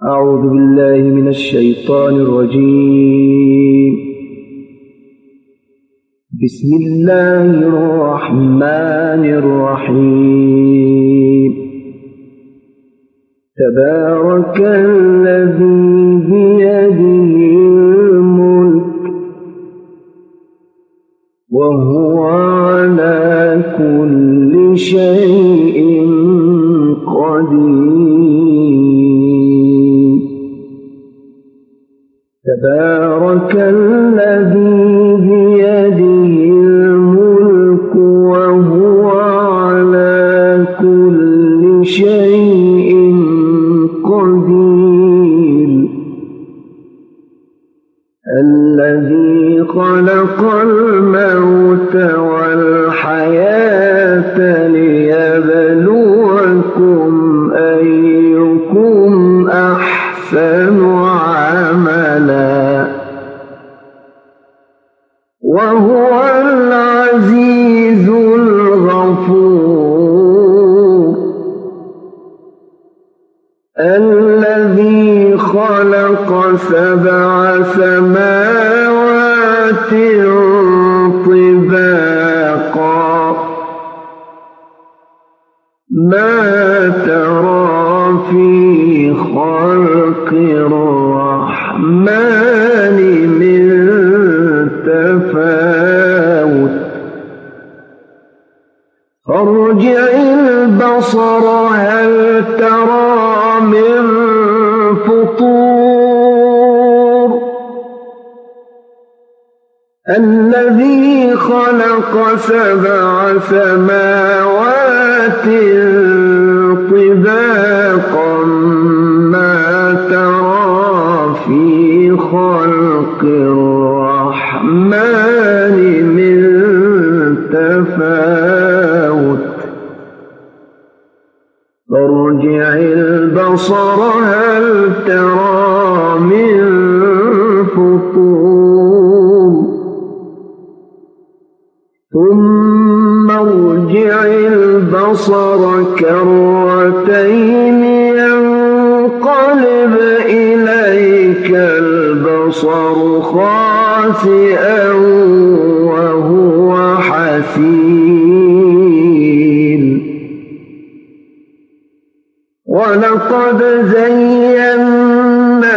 أعوذ بالله من الشيطان الرجيم. بسم الله الرحمن الرحيم. تبارك الذي بيده الملك وهو على كل شيء قدير. تبارك الذي بيده الملك وهو على كل شيء قدير. الذي خلق الموت والحياة ليبلوكم أيكم أحسن عملا وهو العزيز الغفور. الذي خلق 7 سماوات طباقا ما ترى في خلق الرحمن من تفاوت. فارجع البصر هل ترى من فطور. الذي خلق 7 سماوات طباقا ما ترى في خلق الرحمن من تفاوت. فارجع البصر هل ترى من فطور. ثم ارجع البصر كرتين ينقلب إليك البصر خاسئا وهو حسير. ولقد زينا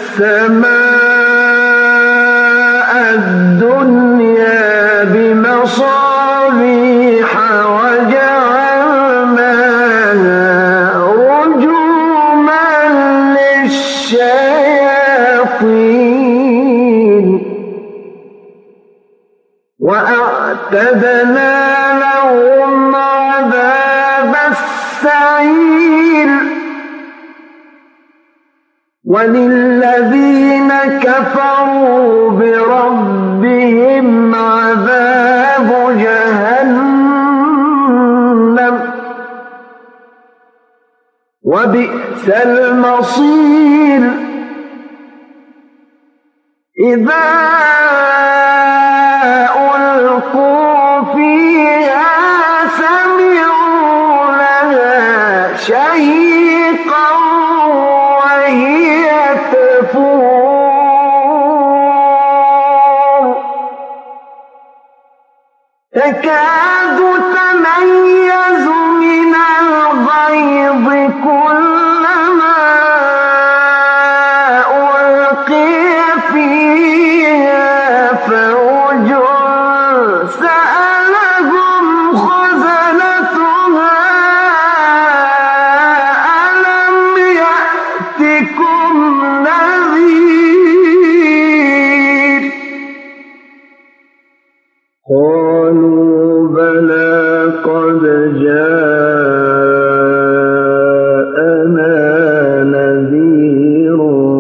السماء الدنيا بمصابيح وجعلناها رجوما للشياطين وأعتدنا لهم عذاب السعير. وللذين كفروا بربهم عذاب جهنم وبئس المصير. إذا ألقوا فيها سمعوا لها شهيقا وهي تفور تكاد تميز من الغيظ كلما ألقي فيها فوج سألهم خزنتها ألم يأتكم نذير. قالوا بلى قد جاءنا نذير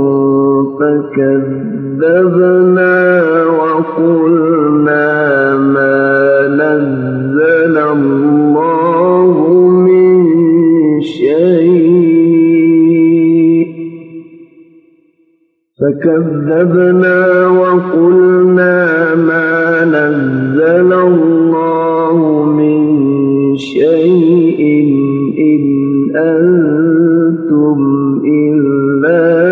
فكذبنا وقلنا ما نزل الله من شيء. فكذبنا وقلنا ما نزل الله من شيء إن أنتم إلا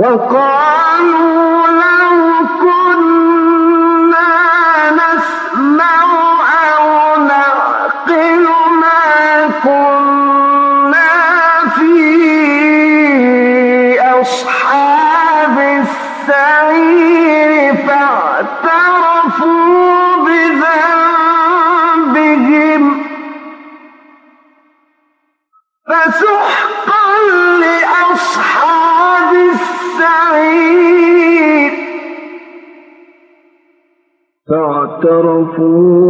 وقالوا لو كنا نسمع أو نعقل ما كنا في أصحاب السعير فاعترفوا بذنبهم فسحقا لأصحاب السعير فاعترفوا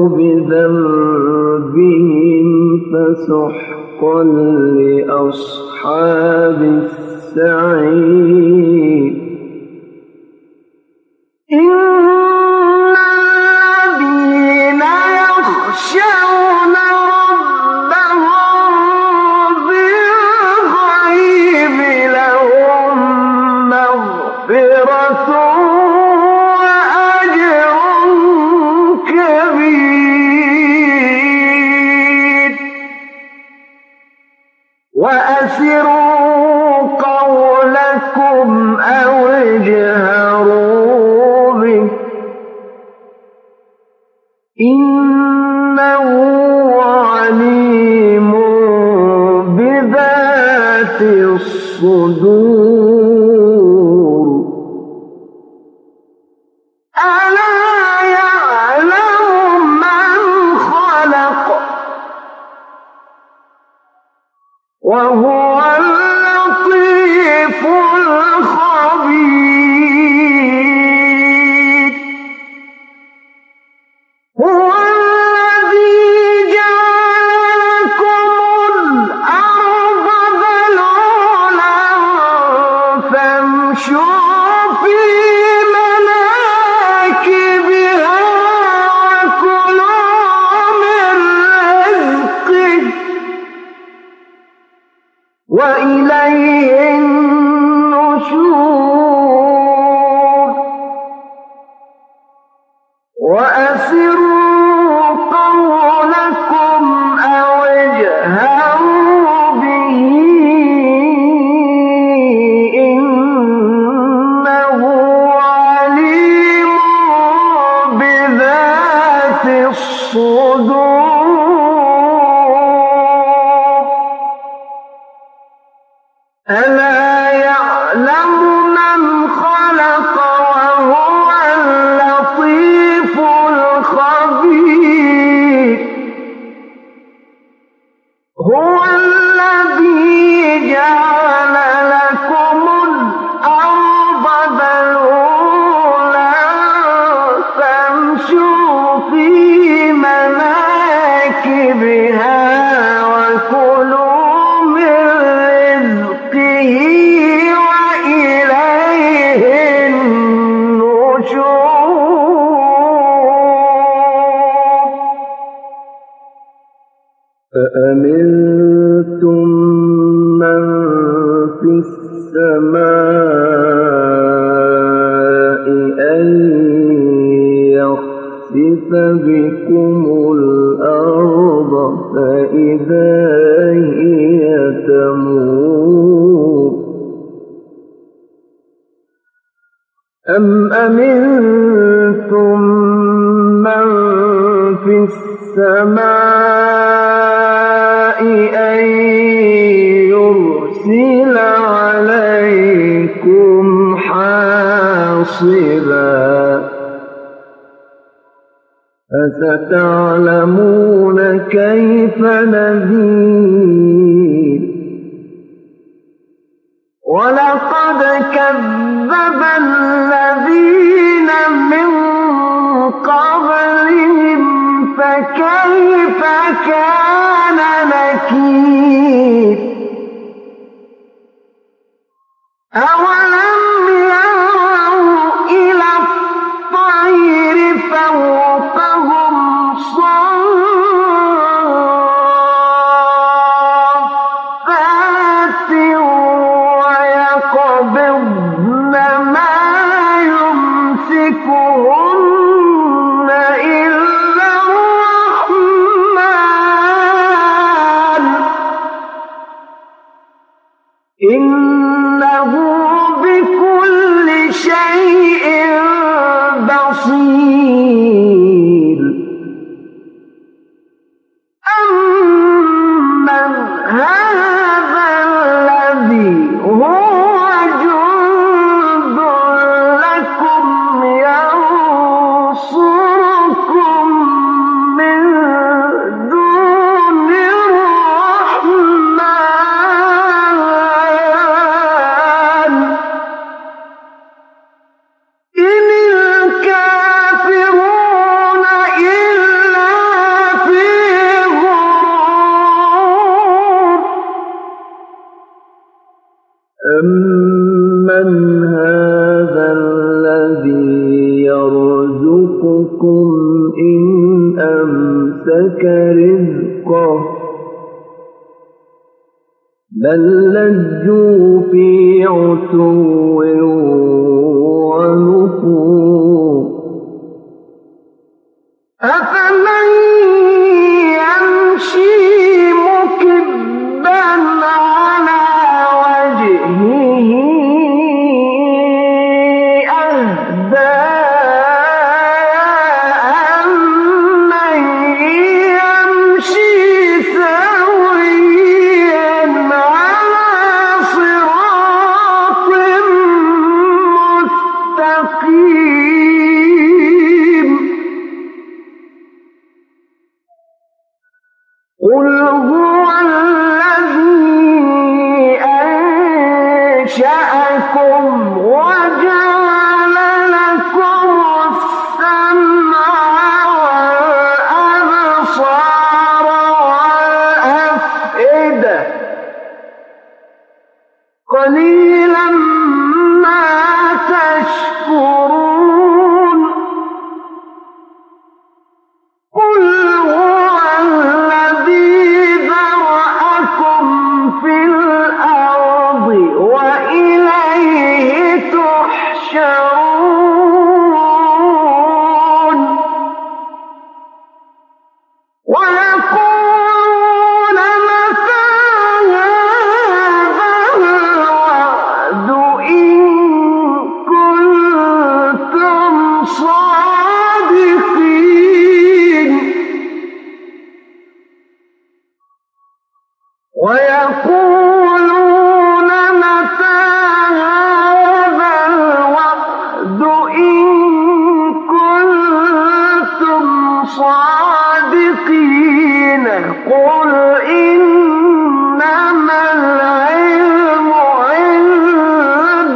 بذنبهم فسحقا لأصحاب السعير إن الذين يخشون ربهم بالغيب لهم مغفرة وأجر كبير وأسروا قولكم أو اجهروا به إنه عليم بذات الصدور ألا يعلم من خلق وهو اللطيف الخبير هو الذي جعل لكم الأرض ذلولا فامشوا في مناكبها وكلوا من رزقه وإليه النشور وأسروا قولكم أو اجهروا به إنه عليم بذات الصدور ألا يعلم من خلق وهو اللطيف الخبير هو الذي جعل لكم الأرض ذلولا فامشوا في مناكبها وكلوا من رزقه وإليه النشور أأمنتم من في السماء أن يخسف بكم الأرض فإذا هي تمور أم أمنتم من في السماء أن يرسل عليكم حاصبا فستعلمون كيف نذير ولقد كذب الذين من قبلهم فكيف كان نكير أولم يروا إلى الطير فوقهم صافات ويقبضن ما يمسكهن إلا الرحمن إنه بكل شيء بصير أمن هذا الذي هو جند لكم ينصركم من دون الرحمن إن الكافرون إلا في غرور أمن هذا الذي يرزقكم إن أمسك رزقه بل لجوا في عتو ونفور أفمن يمشي مكبا على وجهه أهدى أمن يمشي سويا على صراط مستقيم قل هو الذي أنشأكم وجعل لكم السمع والأبصار والأفئدة قليلا ما تشكرون قل هو الذي ذرأكم في الأرض وإليه تحشرون ويقولون متى هذا الوعد إن كنتم صادقين ويقولون متى هذا الوعد إن كنتم صادقين قل إنما العلم عند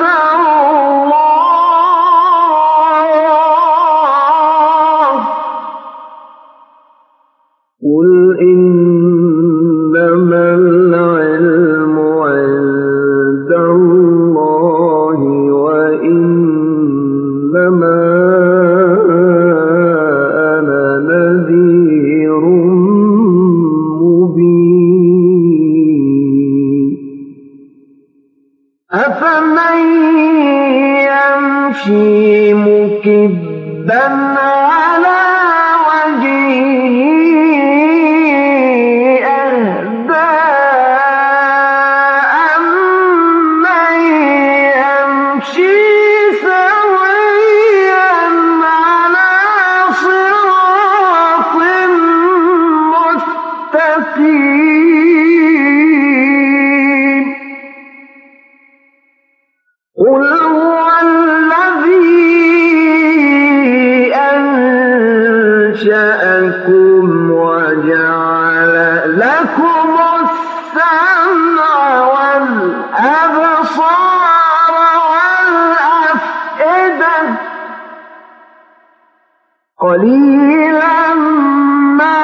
الله قل إنما العلم عند الله وإنما أنا نذير مبين أفمن يمشي مكبا على وجهه أهدى أمن يمشي سويا على صراط مستقيم قل هو الذي أنشأكم وجعل لكم السمع والأبصار والأفئدة قليلا ما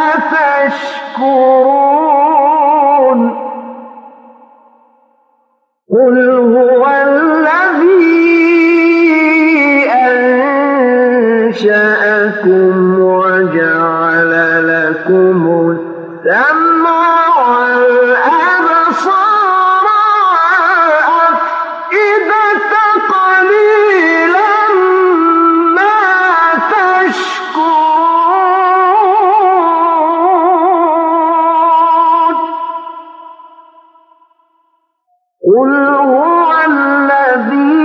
تشكرون قل هو الذي أنشأكم وجعل لكم السمع والأبصار والأفئدة قليلا ما تشكرون قل هو الذي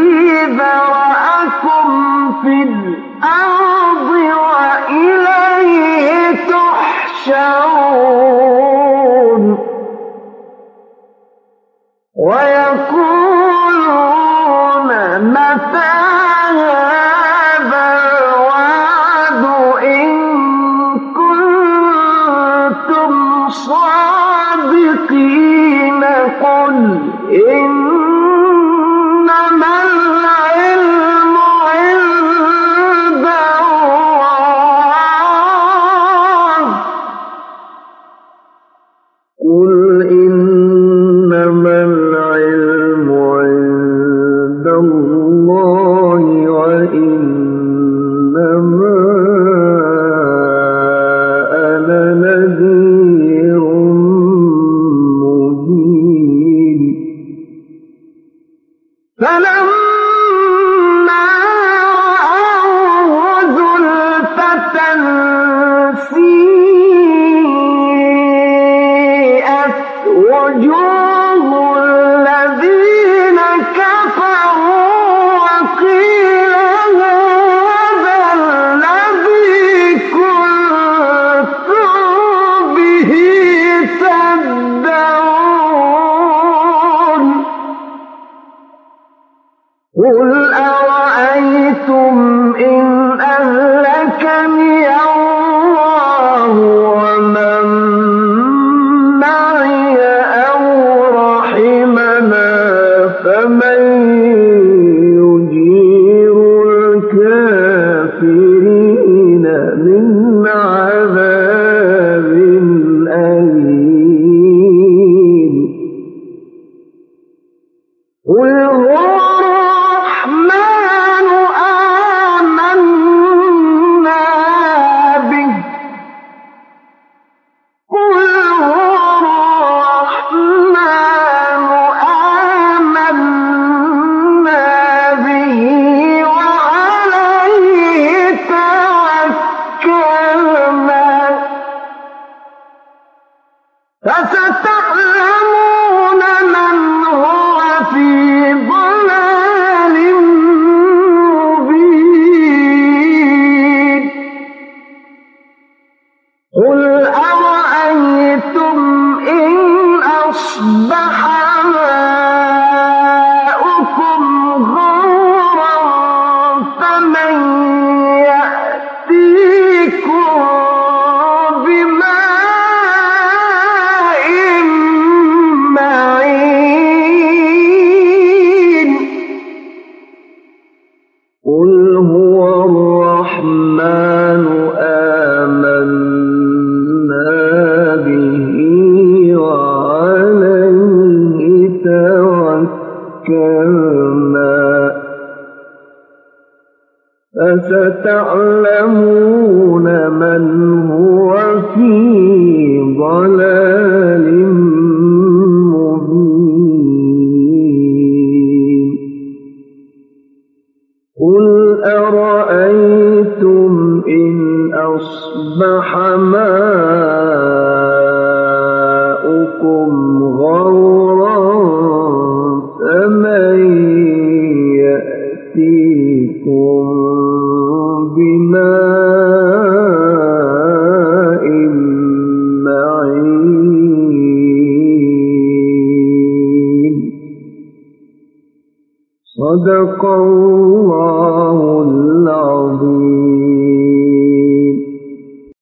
فلما رأوه زلفة سيئت وجوه الذين كفروا وقيل هذا الذي كنتم به تدعون قل أرأيتم إن أهلكني الله ومن معي أو رحمنا فمن يجير الكافرين من عذاب أليم قل هو الرحمن آمنا به قل هو الرحمن آمنا به وعليه توكلنا فستعلمون من هو في ضلال مبين قل أرأيتم إن أصبح ماؤكم غورا فمن يأتيكم بماء معين قل هو الرحمن آمنا به وعليه توكلنا فستعلمون من هو في ضلال مبين قل أرأيتم إن أصبح ماؤكم غورا فمن يأتيكم بماء معين صدق الله العظيم